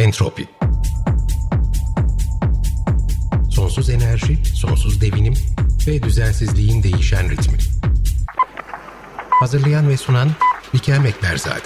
Entropi. Sonsuz enerji, sonsuz devinim ve düzensizliğin değişen ritmi. Hazırlayan ve sunan Bikem Ekberzade.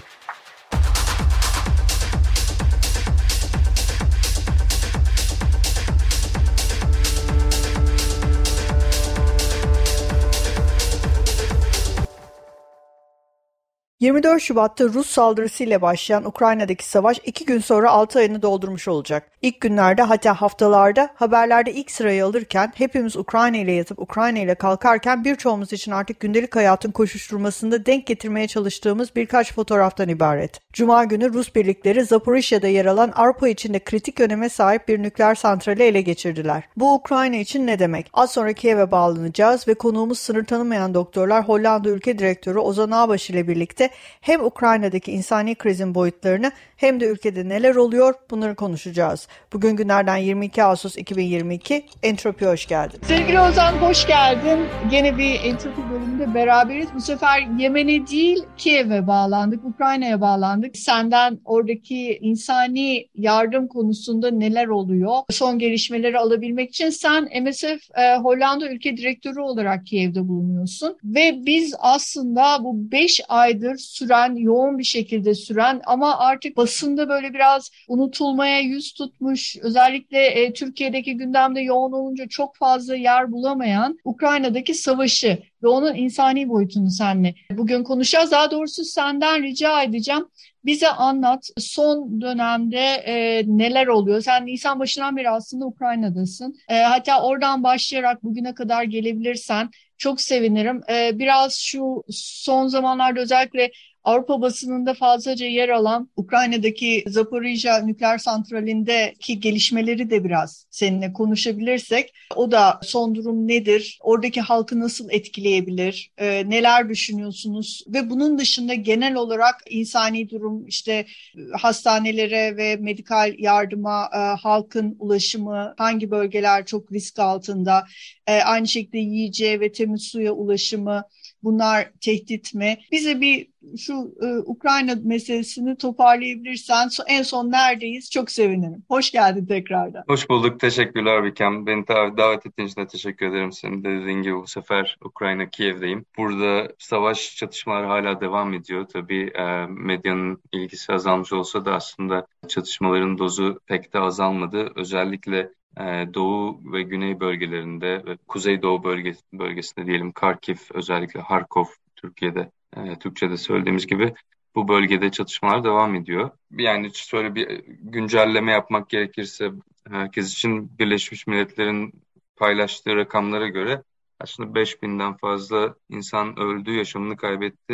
...24 Şubat'ta Rus saldırısıyla başlayan Ukrayna'daki savaş 2 gün sonra 6 ayını doldurmuş olacak. İlk günlerde, hatta haftalarda haberlerde ilk sırayı alırken, hepimiz Ukrayna ile yatıp Ukrayna ile kalkarken birçoğumuz için artık gündelik hayatın koşuşturmasında denk getirmeye çalıştığımız birkaç fotoğraftan ibaret. Cuma günü Rus birlikleri Zaporijya'da yer alan Avrupa içinde kritik öneme sahip bir nükleer santrali ele geçirdiler. Bu Ukrayna için ne demek? Az sonra Kiev'e bağlanacağız ve konuğumuz sınır tanımayan doktorlar Hollanda Ülke Direktörü Ozan Ağbaşı ile birlikte hem Ukrayna'daki insani krizin boyutlarını hem de ülkede neler oluyor bunları konuşacağız. Bugün günlerden 22 Ağustos 2022. Entropi hoş geldin. Sevgili Ozan hoş geldin. Gene bir Entropi bölümünde beraberiz. Bu sefer Yemen'e değil Kiev'e bağlandık, Ukrayna'ya bağlandık. Senden oradaki insani yardım konusunda neler oluyor? Son gelişmeleri alabilmek için sen MSF Hollanda Ülke Direktörü olarak Kiev'de bulunuyorsun. Ve biz aslında bu 5 aydır süren, yoğun bir şekilde süren ama artık basında böyle biraz unutulmaya yüz tutmuş, özellikle Türkiye'deki gündemde yoğun olunca çok fazla yer bulamayan Ukrayna'daki savaşı ve onun insani boyutunu seninle bugün konuşacağız. Daha doğrusu senden rica edeceğim. Bize anlat, son dönemde neler oluyor? Sen Nisan başından beri aslında Ukrayna'dasın. Hatta oradan başlayarak bugüne kadar gelebilirsen çok sevinirim. Biraz şu son zamanlarda özellikle Avrupa basınında fazlaca yer alan Ukrayna'daki Zaporijya nükleer santralindeki gelişmeleri de biraz seninle konuşabilirsek. O da son durum nedir? Oradaki halkı nasıl etkileyebilir? Neler düşünüyorsunuz? Ve bunun dışında genel olarak insani durum, işte hastanelere ve medikal yardıma halkın ulaşımı, hangi bölgeler çok risk altında? Aynı şekilde yiyeceğe ve temiz suya ulaşımı, bunlar tehdit mi? Bize bir şu Ukrayna meselesini toparlayabilirsen, en son neredeyiz? Çok sevinirim. Hoş geldin tekrardan. Hoş bulduk. Teşekkürler Bikem. Beni davet ettiğin için de teşekkür ederim. Senin de dediğin gibi bu sefer Ukrayna, Kiev'deyim. Burada savaş çatışmalar hala devam ediyor. Tabii medyanın ilgisi azalmış olsa da aslında çatışmaların dozu pek de azalmadı. Özellikle Doğu ve Güney bölgelerinde ve Kuzeydoğu bölgesinde diyelim Kharkiv, özellikle Harkov Türkiye'de, Türkçe'de söylediğimiz gibi bu bölgede çatışmalar devam ediyor. Yani şöyle bir güncelleme yapmak gerekirse herkes için Birleşmiş Milletler'in paylaştığı rakamlara göre aslında 5000'den fazla insan öldü, yaşamını kaybetti.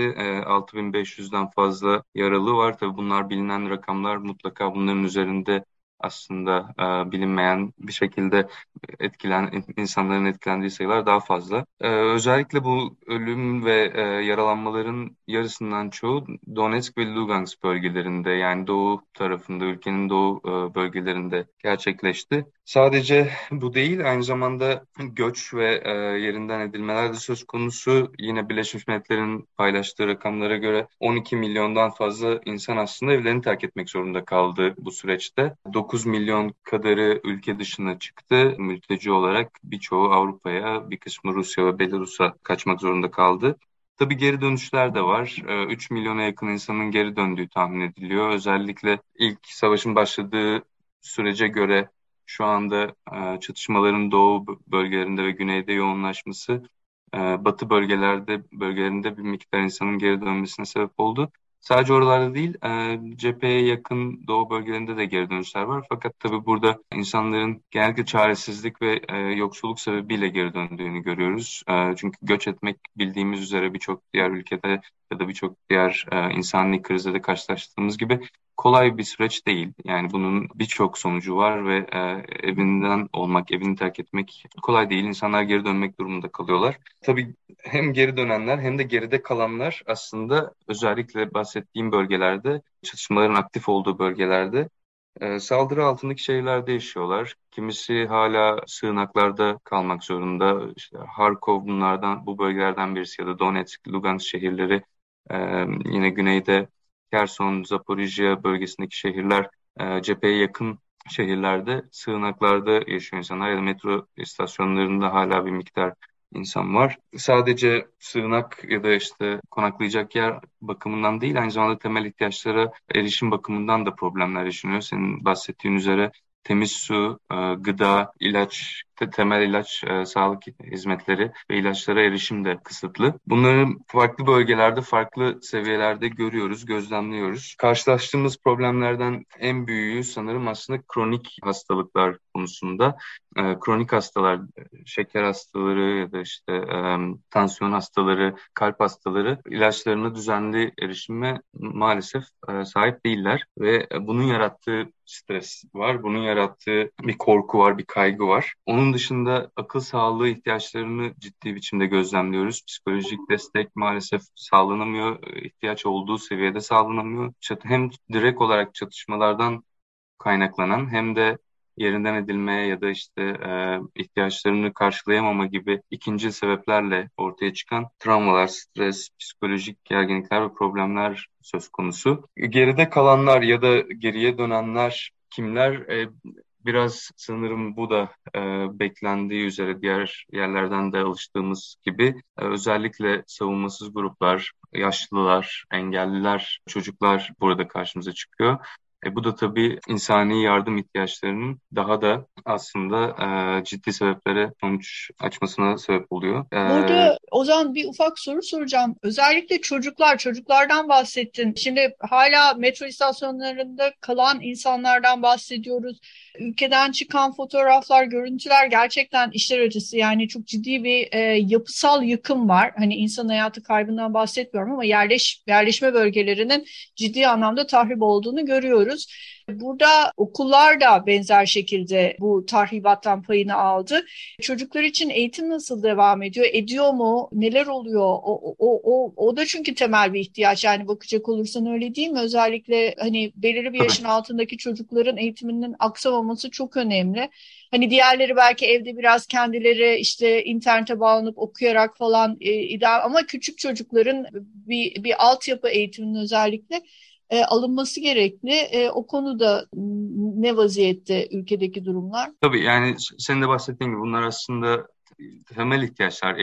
6500'den fazla yaralı var. Tabii bunlar bilinen rakamlar, mutlaka bunların üzerinde aslında bilinmeyen bir şekilde insanların etkilendiği sayılar daha fazla. Özellikle bu ölüm ve yaralanmaların yarısından çoğu Donetsk ve Lugansk bölgelerinde, yani doğu tarafında, ülkenin doğu bölgelerinde gerçekleşti. Sadece bu değil, aynı zamanda göç ve yerinden edilmeler de söz konusu. Yine Birleşmiş Milletler'in paylaştığı rakamlara göre 12 milyondan fazla insan aslında evlerini terk etmek zorunda kaldı bu süreçte. 9 milyon kadarı ülke dışına çıktı mülteci olarak. Birçoğu Avrupa'ya, bir kısmı Rusya ve Belarus'a kaçmak zorunda kaldı. Tabii geri dönüşler de var. 3 milyona yakın insanın geri döndüğü tahmin ediliyor. Özellikle ilk savaşın başladığı sürece göre şu anda çatışmaların doğu bölgelerinde ve güneyde yoğunlaşması batı bölgelerinde bir miktar insanın geri dönmesine sebep oldu. Sadece oralarda değil, cepheye yakın doğu bölgelerinde de geri dönüşler var. Fakat tabii burada insanların genellikle çaresizlik ve yoksulluk sebebiyle geri döndüğünü görüyoruz. Çünkü göç etmek, bildiğimiz üzere, birçok diğer ülkede ya da birçok diğer insani krizle de karşılaştığımız gibi kolay bir süreç değil. Yani bunun birçok sonucu var ve evinden olmak, evini terk etmek kolay değil. İnsanlar geri dönmek durumunda kalıyorlar. Tabii hem geri dönenler hem de geride kalanlar aslında özellikle bahsettiğim bölgelerde, çatışmaların aktif olduğu bölgelerde saldırı altındaki şehirlerde yaşıyorlar. Kimisi hala sığınaklarda kalmak zorunda. İşte Harkov bu bölgelerden birisi, ya da Donetsk, Lugansk şehirleri, yine güneyde Kherson, Zaporijya bölgesindeki şehirler cepheye yakın şehirlerde sığınaklarda yaşıyor insanlar ya da metro istasyonlarında hala bir miktar insan var. Sadece sığınak ya da işte konaklayacak yer bakımından değil, aynı zamanda temel ihtiyaçlara erişim bakımından da problemler yaşanıyor. Senin bahsettiğin üzere temiz su, gıda, ilaç, temel ilaç, sağlık hizmetleri ve ilaçlara erişim de kısıtlı. Bunları farklı bölgelerde, farklı seviyelerde görüyoruz, gözlemliyoruz. Karşılaştığımız problemlerden en büyüğü sanırım aslında kronik hastalıklar konusunda. Kronik hastalar, şeker hastaları ya da işte tansiyon hastaları, kalp hastaları ilaçlarına düzenli erişime maalesef sahip değiller ve bunun yarattığı stres var, bunun yarattığı bir korku var, bir kaygı var. Onun dışında akıl sağlığı ihtiyaçlarını ciddi biçimde gözlemliyoruz. Psikolojik destek maalesef sağlanamıyor, ihtiyaç olduğu seviyede sağlanamıyor. Hem direkt olarak çatışmalardan kaynaklanan hem de yerinden edilmeye ya da işte ihtiyaçlarını karşılayamama gibi ikinci sebeplerle ortaya çıkan travmalar, stres, psikolojik gerginlikler ve problemler söz konusu. Geride kalanlar ya da geriye dönenler kimler? Biraz sanırım bu da beklendiği üzere diğer yerlerden de alıştığımız gibi özellikle savunmasız gruplar, yaşlılar, engelliler, çocuklar burada karşımıza çıkıyor. Bu da tabii insani yardım ihtiyaçlarının daha da aslında ciddi sebeplere sonuç açmasına sebep oluyor. Burada Ozan bir ufak soru soracağım. Özellikle çocuklardan bahsettin. Şimdi hala metro istasyonlarında kalan insanlardan bahsediyoruz. Ülkeden çıkan fotoğraflar, görüntüler gerçekten işler acısı. Yani çok ciddi bir yapısal yıkım var. Hani insan hayatı kaybından bahsetmiyorum ama yerleşme bölgelerinin ciddi anlamda tahrip olduğunu görüyoruz. Burada okullar da benzer şekilde bu tahribattan payını aldı. Çocuklar için eğitim nasıl devam ediyor? Ediyor mu? Neler oluyor? O da çünkü temel bir ihtiyaç. Yani bakacak olursan öyle değil mi? Özellikle hani belirli bir Tabii. yaşın altındaki çocukların eğitiminin aksamaması çok önemli. Hani diğerleri belki evde biraz kendileri işte internete bağlanıp okuyarak falan idare ama küçük çocukların bir altyapı eğitiminin özellikle alınması gerekli. O konuda ne vaziyette ülkedeki durumlar? Tabii yani senin de bahsettiğin gibi bunlar aslında temel ihtiyaçlar.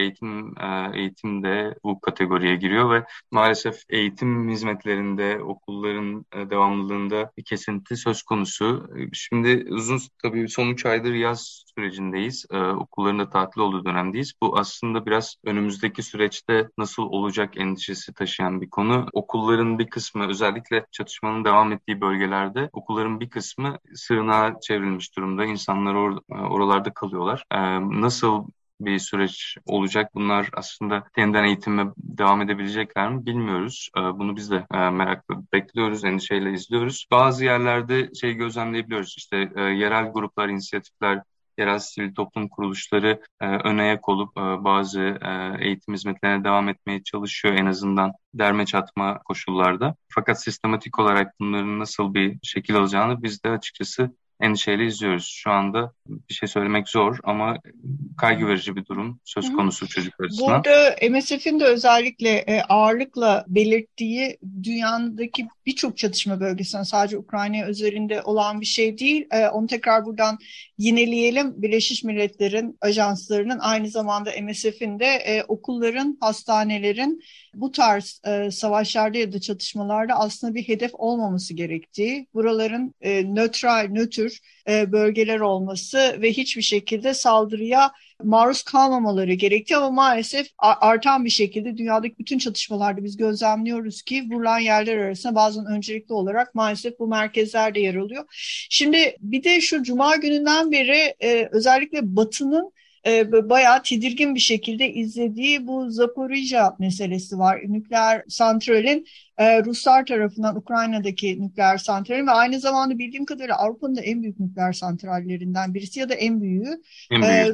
Eğitim de bu kategoriye giriyor ve maalesef eğitim hizmetlerinde, okulların devamlılığında bir kesinti söz konusu. Şimdi tabii son 3 aydır yaz sürecindeyiz. Okulların da tatil olduğu dönemdeyiz. Bu aslında biraz önümüzdeki süreçte nasıl olacak endişesi taşıyan bir konu. Okulların bir kısmı, özellikle çatışmanın devam ettiği bölgelerde okulların bir kısmı sığınağa çevrilmiş durumda. İnsanlar oralarda kalıyorlar. Nasıl bir süreç olacak? Bunlar aslında yeniden eğitime devam edebilecekler mi bilmiyoruz. Bunu biz de merakla bekliyoruz, endişeyle izliyoruz. Bazı yerlerde gözlemleyebiliyoruz. İşte yerel gruplar, inisiyatifler, yerel sivil toplum kuruluşları öne ayak olup bazı eğitim hizmetlerine devam etmeye çalışıyor en azından derme çatma koşullarda. Fakat sistematik olarak bunların nasıl bir şekil alacağını biz de açıkçası endişeyle izliyoruz. Şu anda bir şey söylemek zor ama kaygı verici bir durum söz konusu çocuk açısından. Burada MSF'in de özellikle ağırlıkla belirttiği dünyadaki birçok çatışma bölgesinde sadece Ukrayna özelinde olan bir şey değil. Onu tekrar buradan yineleyelim. Birleşmiş Milletler'in ajanslarının aynı zamanda MSF'in de okulların, hastanelerin bu tarz savaşlarda ya da çatışmalarda aslında bir hedef olmaması gerektiği, buraların nötr bölgeler olması ve hiçbir şekilde saldırıya maruz kalmamaları gerektiği ama maalesef artan bir şekilde dünyadaki bütün çatışmalarda biz gözlemliyoruz ki vurulan yerler arasında bazen öncelikli olarak maalesef bu merkezlerde yer alıyor. Şimdi bir de şu Cuma gününden beri özellikle Batı'nın bayağı tedirgin bir şekilde izlediği bu Zaporijya meselesi var. Nükleer santralin Ruslar tarafından Ukrayna'daki nükleer santralin ve aynı zamanda bildiğim kadarıyla Avrupa'nın da en büyük nükleer santrallerinden birisi ya da en büyüğü. En büyük.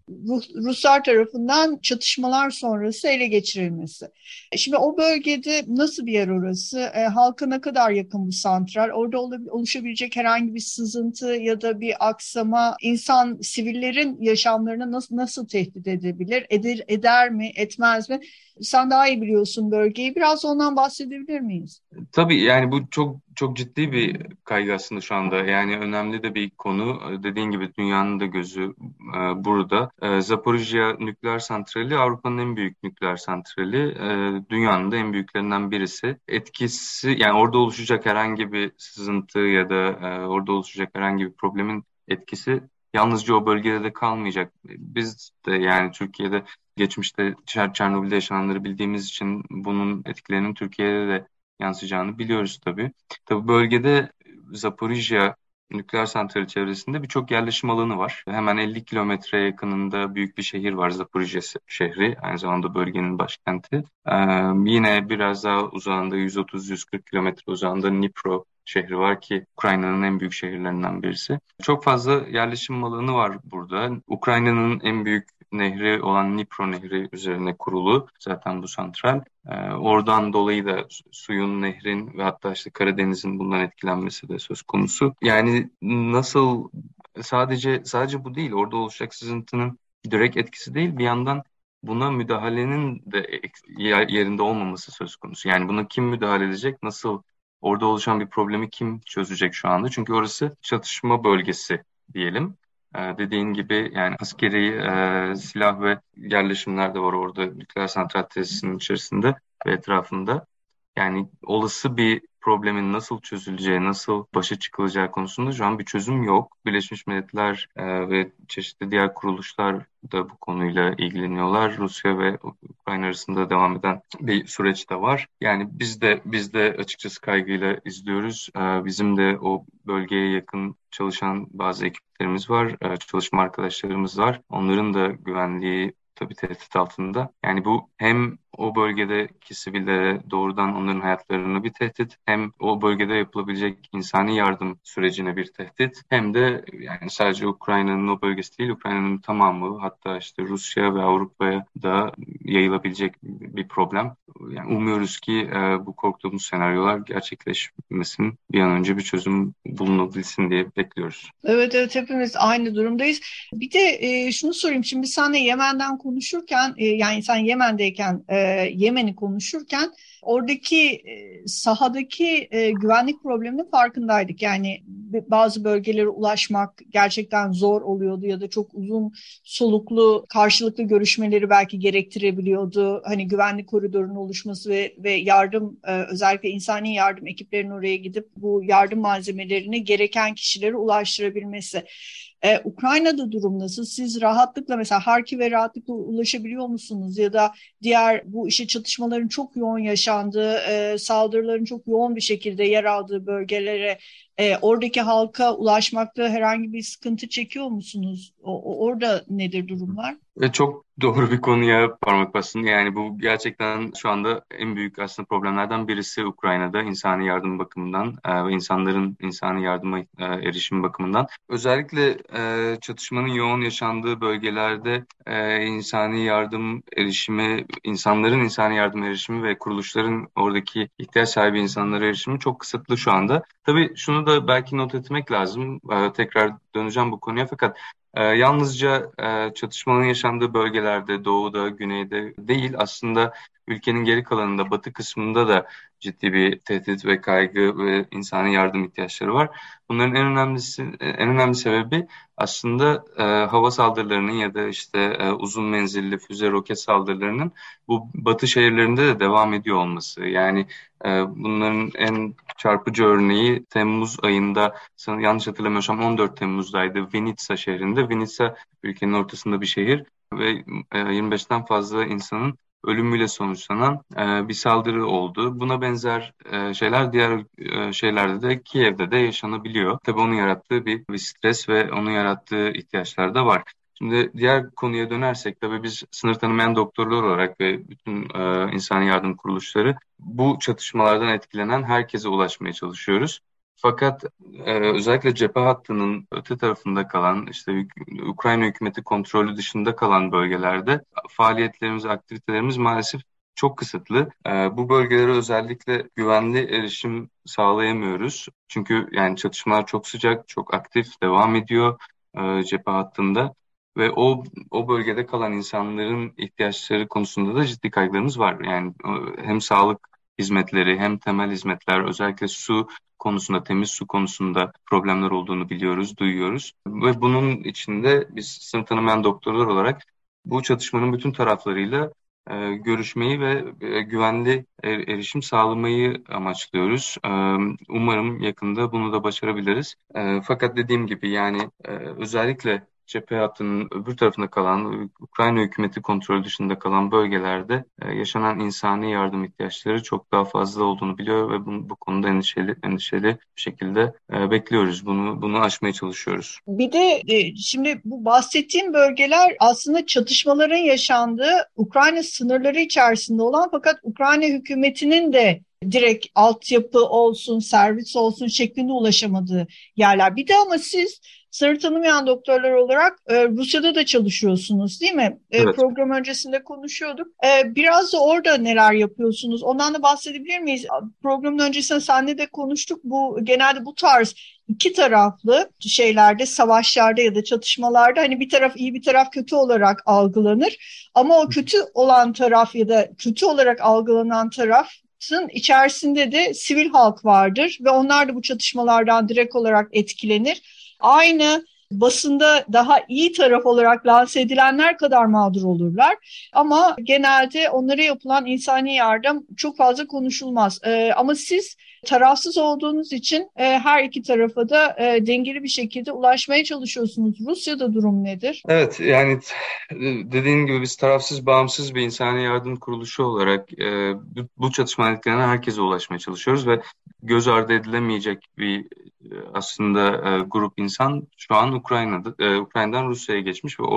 Ruslar tarafından çatışmalar sonrası ele geçirilmesi. Şimdi o bölgede nasıl bir yer orası? Halka ne kadar yakın bu santral? Orada oluşabilecek herhangi bir sızıntı ya da bir aksama sivillerin yaşamlarını nasıl tehdit edebilir? Eder mi, etmez mi? Sen daha iyi biliyorsun bölgeyi. Biraz ondan bahsedebilir diyebilir miyiz? Tabii yani bu çok çok ciddi bir kaygı aslında şu anda. Yani önemli de bir konu. Dediğin gibi dünyanın da gözü burada. Zaporijya nükleer santrali Avrupa'nın en büyük nükleer santrali. Dünyanın da en büyüklerinden birisi. Etkisi yani orada oluşacak herhangi bir sızıntı ya da orada oluşacak herhangi bir problemin etkisi yalnızca o bölgede de kalmayacak. Biz de yani Türkiye'de geçmişte Çernobil'de yaşananları bildiğimiz için bunun etkilerinin Türkiye'de de yansıyacağını biliyoruz tabii. Tabii bölgede Zaporijya nükleer santrali çevresinde birçok yerleşim alanı var. Hemen 50 kilometre yakınında büyük bir şehir var, Zaporijya şehri. Aynı zamanda bölgenin başkenti. Yine biraz daha uzağında 130-140 kilometre uzağında Dnipro şehri var ki Ukrayna'nın en büyük şehirlerinden birisi. Çok fazla yerleşim alanı var burada. Ukrayna'nın en büyük nehri olan Dnipro Nehri üzerine kurulu zaten bu santral. Oradan dolayı da suyun, nehrin ve hatta işte Karadeniz'in bundan etkilenmesi de söz konusu. Yani nasıl sadece bu değil, orada oluşacak sızıntının direkt etkisi değil, bir yandan buna müdahalenin de yerinde olmaması söz konusu. Yani buna kim müdahale edecek, nasıl orada oluşan bir problemi kim çözecek şu anda? Çünkü orası çatışma bölgesi diyelim. Dediğin gibi yani askeri silah ve yerleşimler de var orada nükleer santral tesisinin içerisinde ve etrafında. Yani olası bir problemin nasıl çözüleceği, nasıl başa çıkılacağı konusunda şu an bir çözüm yok. Birleşmiş Milletler ve çeşitli diğer kuruluşlar da bu konuyla ilgileniyorlar. Rusya ve Ukrayna arasında devam eden bir süreç de var. Yani biz de açıkçası kaygıyla izliyoruz. Bizim de o bölgeye yakın çalışan bazı ekiplerimiz var, çalışma arkadaşlarımız var. Onların da güvenliği tabii tehdit altında. Yani bu hem o bölgedeki sivillere doğrudan onların hayatlarını bir tehdit, hem o bölgede yapılabilecek insani yardım sürecine bir tehdit, hem de yani sadece Ukrayna'nın o bölgesi değil, Ukrayna'nın tamamı, hatta işte Rusya ve Avrupa'ya da yayılabilecek bir problem. Yani umuyoruz ki bu korktuğumuz senaryolar gerçekleşmesin, bir an önce bir çözüm bulunabilsin diye bekliyoruz. Evet, evet, hepimiz aynı durumdayız. Bir de şunu sorayım. Şimdi biz seninle Yemen'den konuşurken yani sen Yemen'deyken Yemen'i konuşurken oradaki sahadaki güvenlik probleminin farkındaydık. Yani bazı bölgelere ulaşmak gerçekten zor oluyordu ya da çok uzun soluklu karşılıklı görüşmeleri belki gerektirebiliyordu. Hani güvenlik koridorunun oluşması ve yardım özellikle insani yardım ekiplerinin oraya gidip bu yardım malzemelerini gereken kişilere ulaştırabilmesi. Ukrayna'da durum nasıl? Siz rahatlıkla mesela Harkiv'e rahatlıkla ulaşabiliyor musunuz? Ya da diğer bu işte çatışmaların çok yoğun yaşandığı, saldırıların çok yoğun bir şekilde yer aldığı bölgelere oradaki halka ulaşmakta herhangi bir sıkıntı çekiyor musunuz? Orada nedir durumlar? Ve çok doğru bir konuya parmak bastın. Yani bu gerçekten şu anda en büyük aslında problemlerden birisi Ukrayna'da insani yardım bakımından ve insanların insani yardıma erişim bakımından. Özellikle çatışmanın yoğun yaşandığı bölgelerde insani yardım erişimi, insanların insani yardım erişimi ve kuruluşların oradaki ihtiyaç sahibi insanlara erişimi çok kısıtlı şu anda. Tabii şunu da belki not etmek lazım. Tekrar döneceğim bu konuya fakat yalnızca çatışmanın yaşandığı bölgelerde, doğuda, güneyde değil, aslında ülkenin geri kalanında, batı kısmında da ciddi bir tehdit ve kaygı ve insani yardım ihtiyaçları var. Bunların en önemli sebebi aslında hava saldırılarının ya da işte uzun menzilli füze roket saldırılarının bu batı şehirlerinde de devam ediyor olması. Yani bunların en çarpıcı örneği Temmuz ayında, yanlış hatırlamıyorsam 14 Temmuz'daydı, Vinitsa şehrinde. Vinitsa ülkenin ortasında bir şehir ve 25'ten fazla insanın ölümüyle sonuçlanan bir saldırı oldu. Buna benzer şeyler diğer şeylerde de, Kiev'de de yaşanabiliyor. Tabii onun yarattığı bir stres ve onun yarattığı ihtiyaçlar da var. Şimdi diğer konuya dönersek, tabii biz sınır tanımayan doktorlar olarak ve bütün insani yardım kuruluşları bu çatışmalardan etkilenen herkese ulaşmaya çalışıyoruz. Fakat özellikle cephe hattının öte tarafında kalan, işte Ukrayna hükümeti kontrolü dışında kalan bölgelerde faaliyetlerimiz, aktivitelerimiz maalesef çok kısıtlı. Bu bölgelere özellikle güvenli erişim sağlayamıyoruz. Çünkü yani çatışmalar çok sıcak, çok aktif devam ediyor cephe hattında. Ve o bölgede kalan insanların ihtiyaçları konusunda da ciddi kaygılarımız var. Yani hem sağlık hizmetleri hem temel hizmetler özellikle su konusunda, temiz su konusunda problemler olduğunu biliyoruz, duyuyoruz. Ve bunun içinde biz sınır tanımayan doktorlar olarak bu çatışmanın bütün taraflarıyla görüşmeyi ve güvenli erişim sağlamayı amaçlıyoruz. Umarım yakında bunu da başarabiliriz. Fakat dediğim gibi yani özellikle cephe hattının öbür tarafında kalan, Ukrayna hükümeti kontrolü dışında kalan bölgelerde yaşanan insani yardım ihtiyaçları çok daha fazla olduğunu biliyor ve bu konuda endişeli bir şekilde bekliyoruz. Bunu aşmaya çalışıyoruz. Bir de şimdi bu bahsettiğim bölgeler aslında çatışmaların yaşandığı Ukrayna sınırları içerisinde olan fakat Ukrayna hükümetinin de direkt altyapı olsun, servis olsun şeklinde ulaşamadığı yerler. Bir de ama siz sınır tanımayan doktorlar olarak Rusya'da da çalışıyorsunuz değil mi? Evet. Program öncesinde konuşuyorduk. Biraz da orada neler yapıyorsunuz? Ondan da bahsedebilir miyiz? Programın öncesinde seninle de konuştuk. Genelde bu tarz iki taraflı şeylerde, savaşlarda ya da çatışmalarda hani bir taraf iyi bir taraf kötü olarak algılanır. Ama o kötü olan taraf ya da kötü olarak algılanan tarafın içerisinde de sivil halk vardır ve onlar da bu çatışmalardan direkt olarak etkilenir. Aynı basında daha iyi taraf olarak lanse edilenler kadar mağdur olurlar. Ama genelde onlara yapılan insani yardım çok fazla konuşulmaz. Ama siz tarafsız olduğunuz için her iki tarafa da dengeli bir şekilde ulaşmaya çalışıyorsunuz. Rusya'da durum nedir? Evet, yani dediğin gibi biz tarafsız, bağımsız bir insani yardım kuruluşu olarak bu çatışmalarına herkese ulaşmaya çalışıyoruz ve göz ardı edilemeyecek bir aslında grup insan şu an Ukrayna'dan Rusya'ya geçmiş ve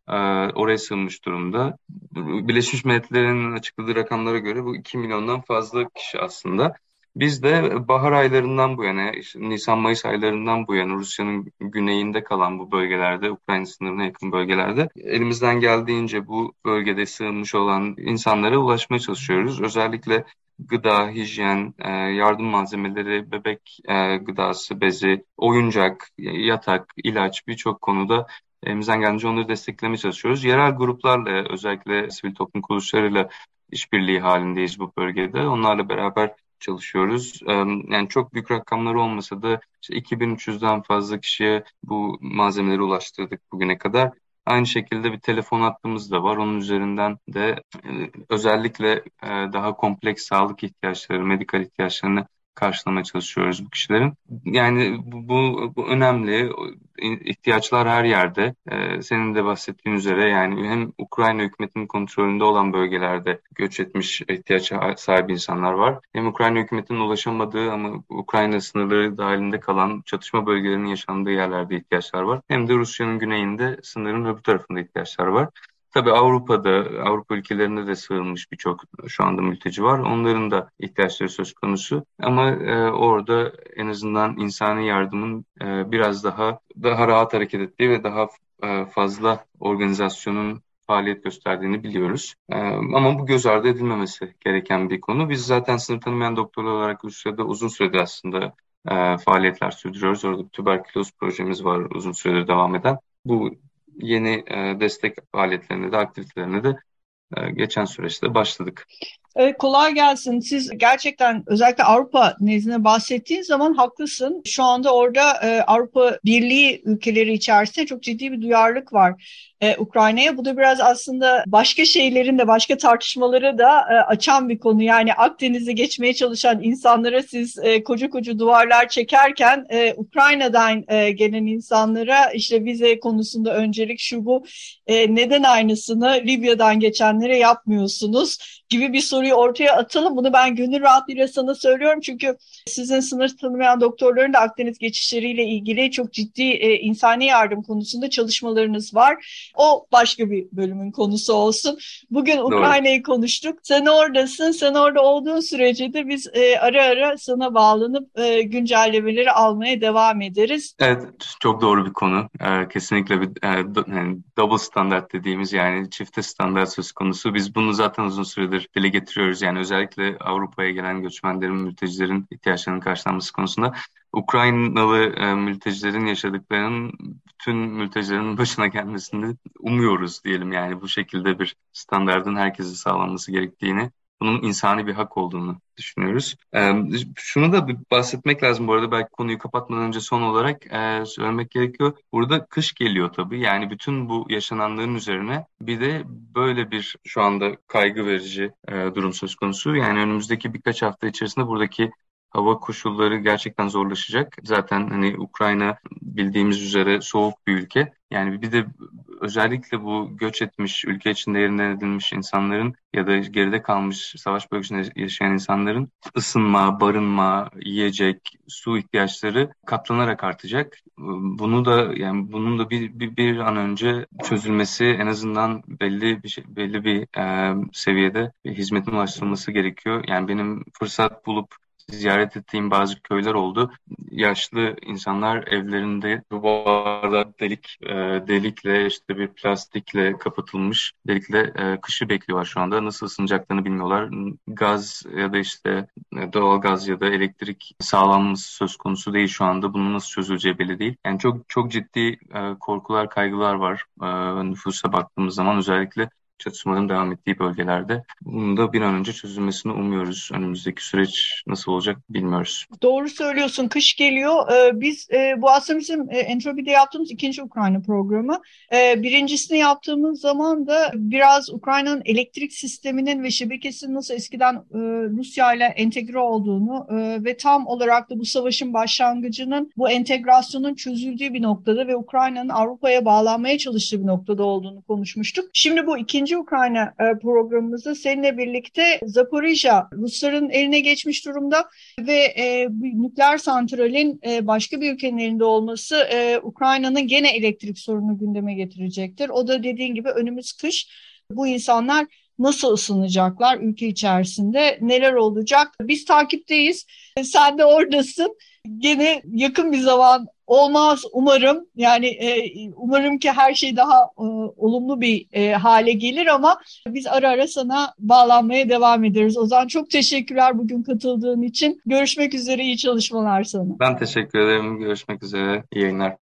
oraya sığınmış durumda. Birleşmiş Milletler'in açıkladığı rakamlara göre bu 2 milyondan fazla kişi aslında. Biz de bahar aylarından bu yana, işte Nisan-Mayıs aylarından bu yana Rusya'nın güneyinde kalan bu bölgelerde, Ukrayna sınırına yakın bölgelerde elimizden geldiğince bu bölgede sığınmış olan insanlara ulaşmaya çalışıyoruz. Özellikle gıda, hijyen, yardım malzemeleri, bebek gıdası, bezi, oyuncak, yatak, ilaç birçok konuda elimizden geldiğince onları desteklemeye çalışıyoruz. Yerel gruplarla özellikle sivil toplum kuruluşlarıyla işbirliği halindeyiz bu bölgede. Onlarla beraber çalışıyoruz. Yani çok büyük rakamlar olmasa da işte 2300'den fazla kişiye bu malzemeleri ulaştırdık bugüne kadar. Aynı şekilde bir telefon hattımız da var. Onun üzerinden de özellikle daha kompleks sağlık ihtiyaçları, medikal ihtiyaçlarını karşılamaya çalışıyoruz bu kişilerin. Yani bu önemli. İhtiyaçlar her yerde. Senin de bahsettiğin üzere yani hem Ukrayna hükümetinin kontrolünde olan bölgelerde göç etmiş ihtiyaca sahip insanlar var. Hem Ukrayna hükümetinin ulaşamadığı ama Ukrayna sınırları dahilinde kalan çatışma bölgelerinin yaşandığı yerlerde ihtiyaçlar var. Hem de Rusya'nın güneyinde sınırın öbür tarafında ihtiyaçlar var. Tabii Avrupa ülkelerinde de sığınmış birçok şu anda mülteci var. Onların da ihtiyaçları söz konusu. Ama orada en azından insani yardımın biraz daha rahat hareket ettiği ve daha fazla organizasyonun faaliyet gösterdiğini biliyoruz. Ama bu göz ardı edilmemesi gereken bir konu. Biz zaten sınır tanımayan doktorlar olarak Rusya'da uzun süredir aslında faaliyetler sürdürüyoruz. Orada bir tüberküloz projemiz var uzun süredir devam eden. Bu yeni destek faaliyetlerine de aktivitelerine de geçen süreçte başladık. Evet, kolay gelsin. Siz gerçekten özellikle Avrupa nezdinde bahsettiğin zaman haklısın. Şu anda orada Avrupa Birliği ülkeleri içerisinde çok ciddi bir duyarlılık var Ukrayna'ya. Bu da biraz aslında başka şeylerin de başka tartışmaları da açan bir konu. Yani Akdeniz'e geçmeye çalışan insanlara siz koca koca duvarlar çekerken Ukrayna'dan gelen insanlara işte vize konusunda öncelik şu bu neden aynısını Libya'dan geçenlere yapmıyorsunuz gibi bir soruyu ortaya atalım. Bunu ben gönül rahatlığıyla sana söylüyorum. Çünkü sizin sınır tanımayan doktorların da Akdeniz geçişleriyle ilgili çok ciddi insani yardım konusunda çalışmalarınız var. O başka bir bölümün konusu olsun. Bugün Ukrayna'yı konuştuk. Sen oradasın. Sen orada olduğun sürece de biz ara ara sana bağlanıp güncellemeleri almaya devam ederiz. Evet, çok doğru bir konu. Kesinlikle bir yani double standart dediğimiz yani çifte standart söz konusu. Biz bunu zaten uzun süredir dile getiriyoruz. Yani özellikle Avrupa'ya gelen göçmenlerin, mültecilerin ihtiyaçlarının karşılanması konusunda Ukraynalı mültecilerin yaşadıklarının bütün mültecilerin başına gelmesini umuyoruz diyelim. Yani bu şekilde bir standardın herkese sağlanması gerektiğini bunun insani bir hak olduğunu düşünüyoruz. Şunu da bir bahsetmek lazım bu arada, belki konuyu kapatmadan önce son olarak söylemek gerekiyor. Burada kış geliyor tabii. Yani bütün bu yaşananların üzerine bir de böyle bir şu anda kaygı verici durum söz konusu. Yani önümüzdeki birkaç hafta içerisinde buradaki hava koşulları gerçekten zorlaşacak. Zaten hani Ukrayna bildiğimiz üzere soğuk bir ülke. Yani bir de özellikle bu göç etmiş, ülke içinde yerinden edilmiş insanların ya da geride kalmış savaş bölgesinde yaşayan insanların ısınma, barınma, yiyecek, su ihtiyaçları katlanarak artacak. Bunu da yani bunun da bir an önce çözülmesi, en azından belli bir seviyede bir hizmetin ulaştırılması gerekiyor. Yani benim fırsat bulup ziyaret ettiğim bazı köyler oldu. Yaşlı insanlar evlerinde duvarda delikle, işte bir plastikle kapatılmış delikle kışı bekliyorlar şu anda. Nasıl ısınacaklarını bilmiyorlar. Gaz ya da işte doğal gaz ya da elektrik sağlanması söz konusu değil şu anda. Bunun nasıl çözüleceği belli değil. Yani çok ciddi korkular, kaygılar var nüfusa baktığımız zaman, özellikle çatışmaların devam ettiği bölgelerde. Bunun da bir an önce çözülmesini umuyoruz. Önümüzdeki süreç nasıl olacak bilmiyoruz. Doğru söylüyorsun. Kış geliyor. Biz bu aslında bizim Entropi'de yaptığımız ikinci Ukrayna programı. Birincisini yaptığımız zaman da biraz Ukrayna'nın elektrik sisteminin ve şebekesinin nasıl eskiden Rusya ile entegre olduğunu ve tam olarak da bu savaşın başlangıcının bu entegrasyonun çözüldüğü bir noktada ve Ukrayna'nın Avrupa'ya bağlanmaya çalıştığı bir noktada olduğunu konuşmuştuk. Şimdi bu ikinci Ukrayna programımızda seninle birlikte Zaporijya Rusların eline geçmiş durumda ve nükleer santralin başka bir ülkenin elinde olması Ukrayna'nın gene elektrik sorununu gündeme getirecektir. O da dediğin gibi önümüz kış. Bu insanlar nasıl ısınacaklar ülke içerisinde, neler olacak? Biz takipteyiz. Sen de oradasın. Gene yakın bir zaman olmaz umarım. Yani umarım ki her şey daha olumlu bir hale gelir ama biz ara ara sana bağlanmaya devam ederiz. Ozan, çok teşekkürler bugün katıldığın için. Görüşmek üzere, iyi çalışmalar sana. Ben teşekkür ederim. Görüşmek üzere. İyi yayınlar.